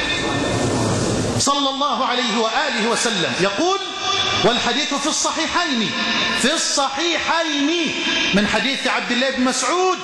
S1: صلى الله عليه وآله وسلم يقول، والحديث في الصحيحين في الصحيحين من حديث عبد الله بن مسعود: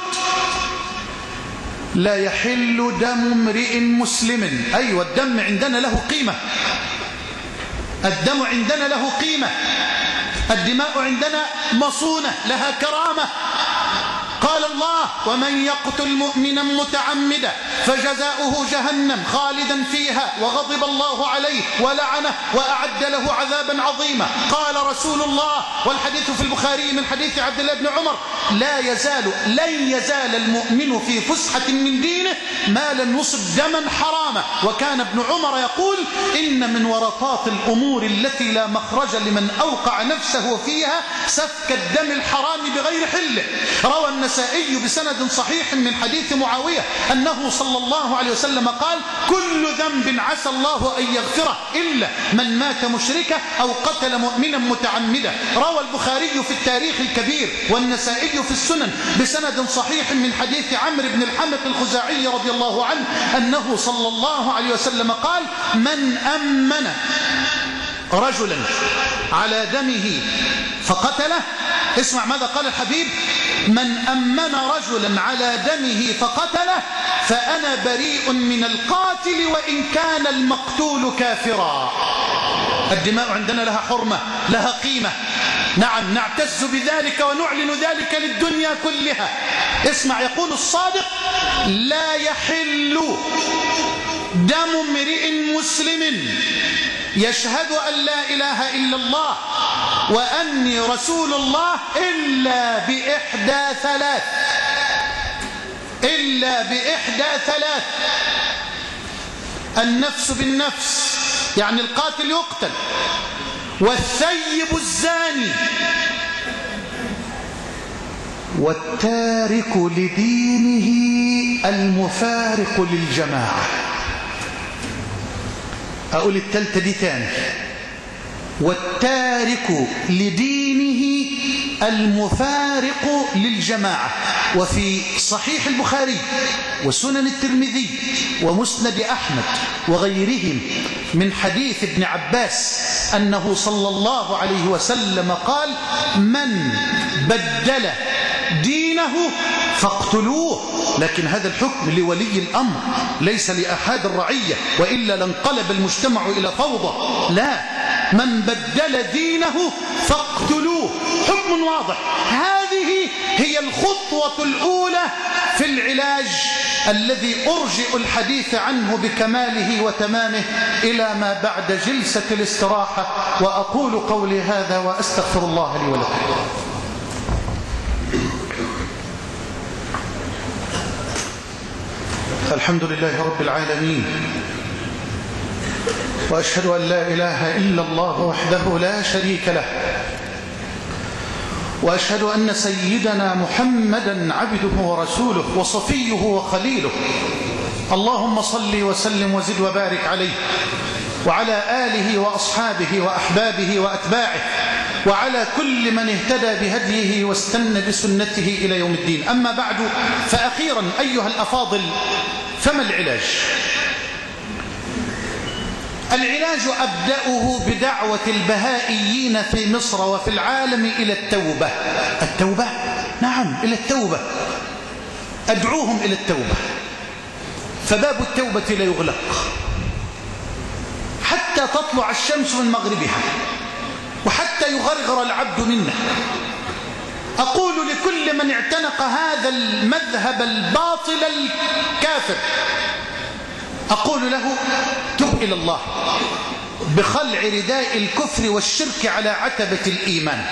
S1: لا يحل دم امرئ مسلم. أيوة، الدم عندنا له قيمة، الدم عندنا له قيمة، الدماء عندنا مصونة لها كرامة. قال الله: ومن يقتل مؤمنا متعمدا فجزاؤه جهنم خالدا فيها وغضب الله عليه ولعنه وأعد له عذابا عظيما. قال رسول الله، والحديث في البخاري من حديث عبد الله بن عمر: لا يزال لن يزال المؤمن في فسحة من دينه ما لم يصب دما حراما. وكان ابن عمر يقول: إن من ورطات الأمور التي لا مخرج لمن أوقع نفسه فيها سفك الدم الحرام بغير حله. روى النسائي بسند صحيح من حديث معاوية أنه صلى الله عليه وسلم قال: كل ذنب عسى الله أن يغفره إلا من مات مشركا أو قتل مؤمنا متعمدا. روى البخاري في التاريخ الكبير والنسائي في السنن بسند صحيح من حديث عمرو بن الحمق الخزاعي رضي الله عنه أنه صلى الله عليه وسلم قال: من أمن رجلا على دمه فقتله. اسمع ماذا قال الحبيب: من أمن رجلا على دمه فقتله فأنا بريء من القاتل وإن كان المقتول كافرا. الدماء عندنا لها حرمة، لها قيمة، نعم نعتز بذلك ونعلن ذلك للدنيا كلها. اسمع، يقول الصادق: لا يحل دم امرئ مسلم يشهد أن لا إله إلا الله وأني رسول الله إلا بإحدى ثلاث إلا بإحدى ثلاث النفس بالنفس، يعني القاتل يقتل، والثيب الزاني، والتارك لدينه المفارق للجماعة. أقول التالتة دي تاني: والتارك لدينه المفارق للجماعة. وفي صحيح البخاري وسنن الترمذي ومسند أحمد وغيرهم من حديث ابن عباس أنه صلى الله عليه وسلم قال: من بدل دينه فاقتلوه. لكن هذا الحكم لولي الأمر ليس لأحد الرعية، وإلا لانقلب المجتمع إلى فوضى. لا، من بدل دينه فاقتلوه، حكم واضح. هذه هي الخطوة الأولى في العلاج الذي أرجئ الحديث عنه بكماله وتمامه إلى ما بعد جلسة الاستراحة. وأقول قولي هذا وأستغفر الله لي ولكم. الحمد لله رب العالمين، وأشهد أن لا إله إلا الله وحده لا شريك له، وأشهد أن سيدنا محمدا عبده ورسوله وصفيه وخليله. اللهم صل وسلم وزد وبارك عليه وعلى آله وأصحابه وأحبابه وأتباعه وعلى كل من اهتدى بهديه واستنى بسنته إلى يوم الدين. أما بعد، فأخيرا أيها الأفاضل، فما العلاج؟ العلاج أبدأه بدعوة البهائيين في مصر وفي العالم إلى التوبة. التوبة؟ نعم، إلى التوبة. أدعوهم إلى التوبة، فباب التوبة لا يغلق حتى تطلع الشمس من مغربها وحتى يغرغر العبد منه. أقول لكل من اعتنق هذا المذهب الباطل الكافر، أقول له: تب إلى الله بخلع رداء الكفر والشرك على عتبة الإيمان،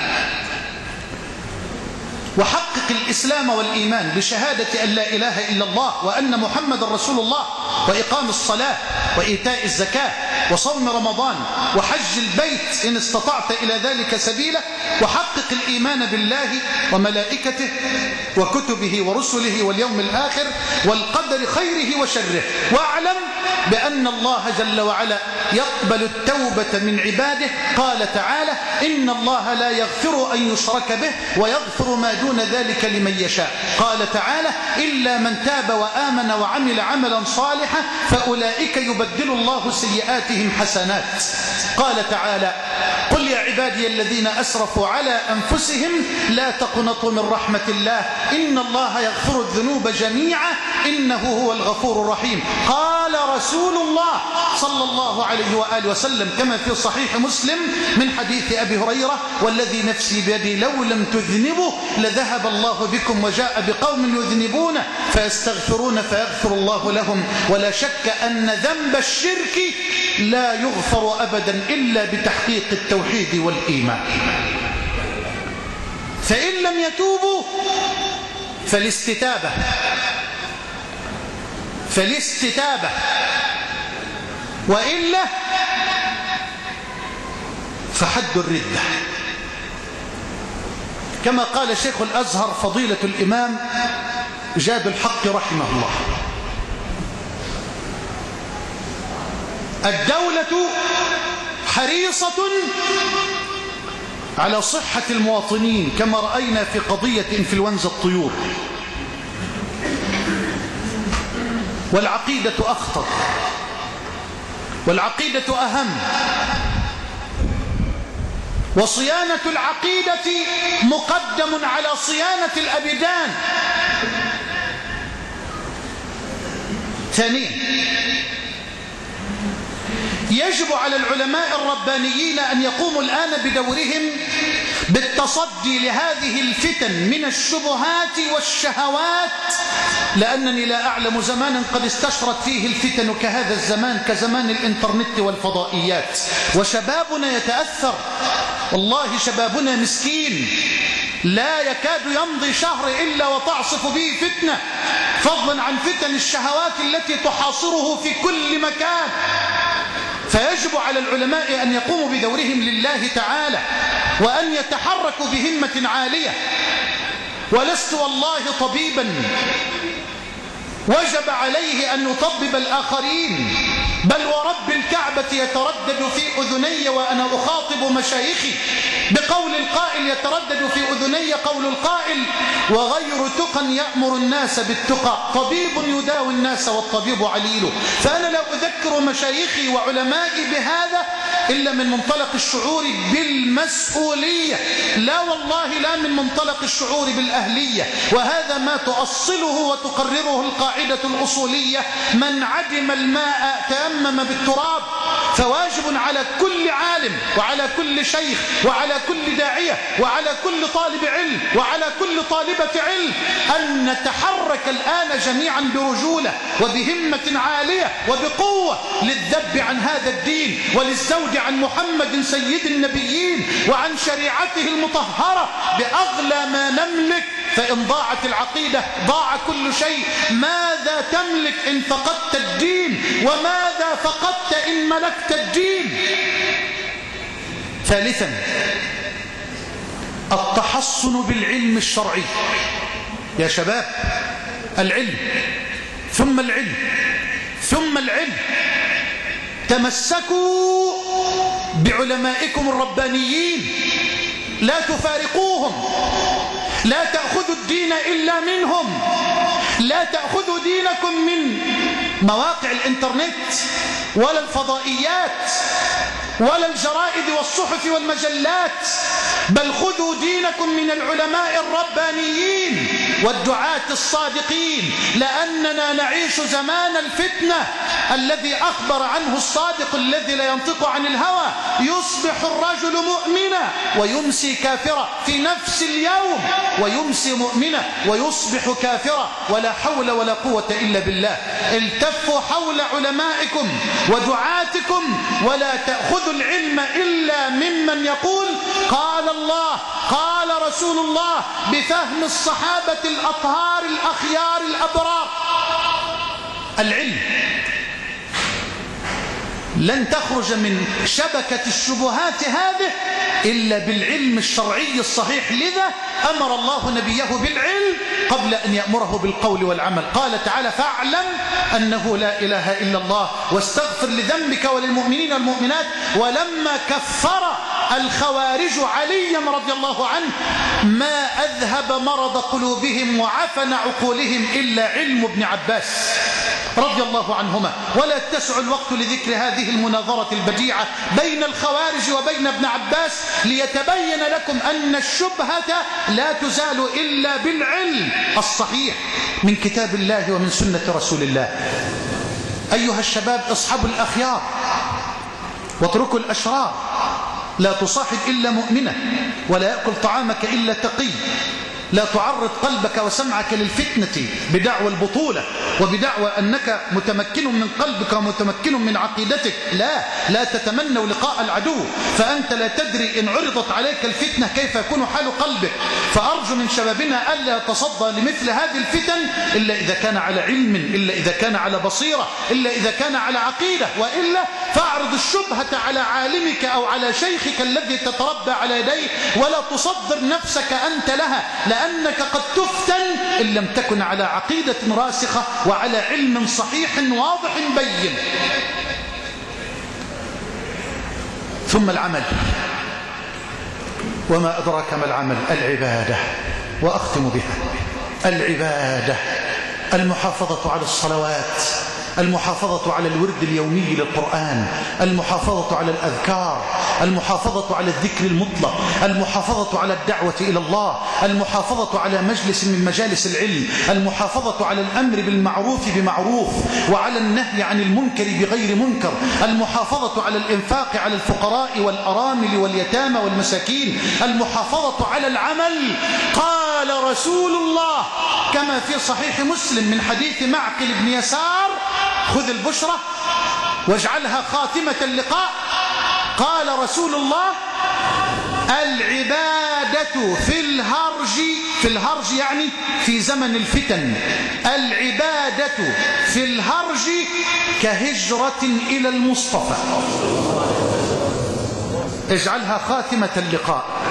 S1: وحقق الإسلام والإيمان بشهادة أن لا إله إلا الله وأن محمد رسول الله، وإقام الصلاة وإيتاء الزكاة وصوم رمضان وحج البيت إن استطعت إلى ذلك سبيلا، وحقق الإيمان بالله وملائكته وكتبه ورسله واليوم الآخر والقدر خيره وشره، واعلم بأن الله جل وعلا يقبل التوبة من عباده. قال تعالى: إن الله لا يغفر أن يشرك به ويغفر ما دون ذلك لمن يشاء. قال تعالى: إلا من تاب وآمن وعمل عملا صالحا فأولئك يبدل الله سيئاتهم حسنات. قال تعالى: قل يا عبادي الذين أسرفوا على أنفسهم لا تقنطوا من رحمة الله إن الله يغفر الذنوب جميعا إنه هو الغفور الرحيم. قال رسول الله صلى الله عليه وآله وسلم كما في صحيح مسلم من حديث أبي هريرة: والذي نفسي بيدي لو لم تذنبوا لذهب الله بكم وجاء بقوم يذنبون فيستغفرون فيغفر الله لهم. ولا شك أن ذنب الشرك لا يغفر أبدا إلا بتحقيق التوحيد والإيمان. فإن لم يتوبوا فالاستتابة فالاستتابة وإلا فحد الردة، كما قال شيخ الأزهر فضيلة الإمام جاد الحق رحمه الله: الدولة حريصة على صحة المواطنين كما رأينا في قضية إنفلونزا الطيور، والعقيدة أخطر والعقيدة أهم، وصيانة العقيدة مقدم على صيانة الأبدان. ثانيا، يجب على العلماء الربانيين أن يقوموا الآن بدورهم بالتصدي لهذه الفتن من الشبهات والشهوات، لأنني لا أعلم زمانا قد استشرت فيه الفتن كهذا الزمان، كزمان الإنترنت والفضائيات، وشبابنا يتأثر. والله شبابنا مسكين لا يكاد يمضي شهر إلا وتعصف به فتنة، فضلا عن فتن الشهوات التي تحاصره في كل مكان. فيجب على العلماء أن يقوموا بدورهم لله تعالى وأن يتحركوا بهمة عالية. ولست والله طبيبا وجب عليه أن يطبب الآخرين، بل ورب الكعبة يتردد في أذني وأنا أخاطب مشايخي بقول القائل، يتردد في أذني قول القائل: وغير تقى يأمر الناس بالتقى، طبيب يداوي الناس والطبيب عليل. فأنا لا أذكر مشايخي وعلمائي بهذا إلا من منطلق الشعور بالمسؤولية، لا والله لا من منطلق الشعور بالأهلية. وهذا ما تؤصله وتقرره القاعدة الأصولية: من عدم الماء تيمم بالتراب. فواجب على كل عالم وعلى كل شيخ وعلى كل داعية وعلى كل طالب علم وعلى كل طالبة علم أن نتحرك الآن جميعا برجولة وبهمة عالية وبقوة للذب عن هذا الدين وللزوج عن محمد سيد النبيين وعن شريعته المطهرة بأغلى ما نملك. فإن ضاعت العقيدة ضاع كل شيء. ماذا تملك إن فقدت الدين؟ وماذا فقدت إن ملكت الدين؟ ثالثا، التحصن بالعلم الشرعي. يا شباب، العلم ثم العلم ثم العلم. تمسكوا بعلمائكم الربانيين، لا تفارقوهم، لا تأخذوا الدين إلا منهم، لا تأخذوا دينكم من مواقع الإنترنت ولا الفضائيات ولا الجرائد والصحف والمجلات، بل خذوا دينكم من العلماء الربانيين والدعاة الصادقين، لأننا نعيش زمان الفتنة الذي أخبر عنه الصادق الذي لا ينطق عن الهوى: يصبح الرجل مؤمنا ويمسي كافرا في نفس اليوم، ويمسي مؤمنا ويصبح كافرا، ولا حول ولا قوة إلا بالله. التفوا حول علمائكم ودعاتكم، ولا تأخذوا العلم إلا ممن يقول قال الله قال رسول الله بفهم الصحابة الأطهار الأخيار الأبرار. العلم لن تخرج من شبكة الشبهات هذه إلا بالعلم الشرعي الصحيح، لذا أمر الله نبيه بالعلم قبل أن يأمره بالقول والعمل. قال تعالى: فاعلم أنه لا إله إلا الله واستغفر لذنبك وللمؤمنين والمؤمنات. ولما كفر الخوارج عليا رضي الله عنه ما أذهب مرض قلوبهم وعفن عقولهم إلا علم ابن عباس رضي الله عنهما. ولا يتسع الوقت لذكر هذه المناظرة البديعة بين الخوارج وبين ابن عباس ليتبين لكم أن الشبهة لا تزال إلا بالعلم الصحيح من كتاب الله ومن سنة رسول الله. أيها الشباب، اصحبوا الأخيار واتركوا الأشرار. لا تصاحب إلا مؤمنة، ولا يأكل طعامك إلا تقي. لا تعرض قلبك وسمعك للفتنة بدعوى البطولة وبدعوى أنك متمكن من قلبك ومتمكن من عقيدتك. لا لا تتمنوا لقاء العدو، فأنت لا تدري إن عرضت عليك الفتنة كيف يكون حال قلبك. فأرجو من شبابنا ألا يتصدى لمثل هذه الفتن إلا إذا كان على علم، إلا إذا كان على بصيرة، إلا إذا كان على عقيدة، وإلا فاعرض الشبهة على عالمك أو على شيخك الذي تتربى على يديه، ولا تصدر نفسك أنت لها، لأنك قد تفتن إن لم تكن على عقيدة راسخة وعلى علم صحيح واضح بين. ثم العمل، وما أدراك ما العمل؟ العبادة. وأختم بها: العبادة، المحافظة على الصلوات، المحافظة على الورد اليومي للقرآن، المحافظة على الأذكار، المحافظة على الذكر المطلق، المحافظة على الدعوة إلى الله، المحافظة على مجلس من مجالس العلم، المحافظة على الأمر بالمعروف بمعروف وعلى النهي عن المنكر بغير منكر، المحافظة على الإنفاق على الفقراء والأرامل واليتامى والمساكين، المحافظة على العمل. قال رسول الله كما في صحيح مسلم من حديث معقل بن يسار: خذ البشرة واجعلها خاتمة اللقاء. قال رسول الله: العبادة في الهرج، في الهرج يعني في زمن الفتن، العبادة في الهرج كهجرة إلى المصطفى. اجعلها خاتمة اللقاء.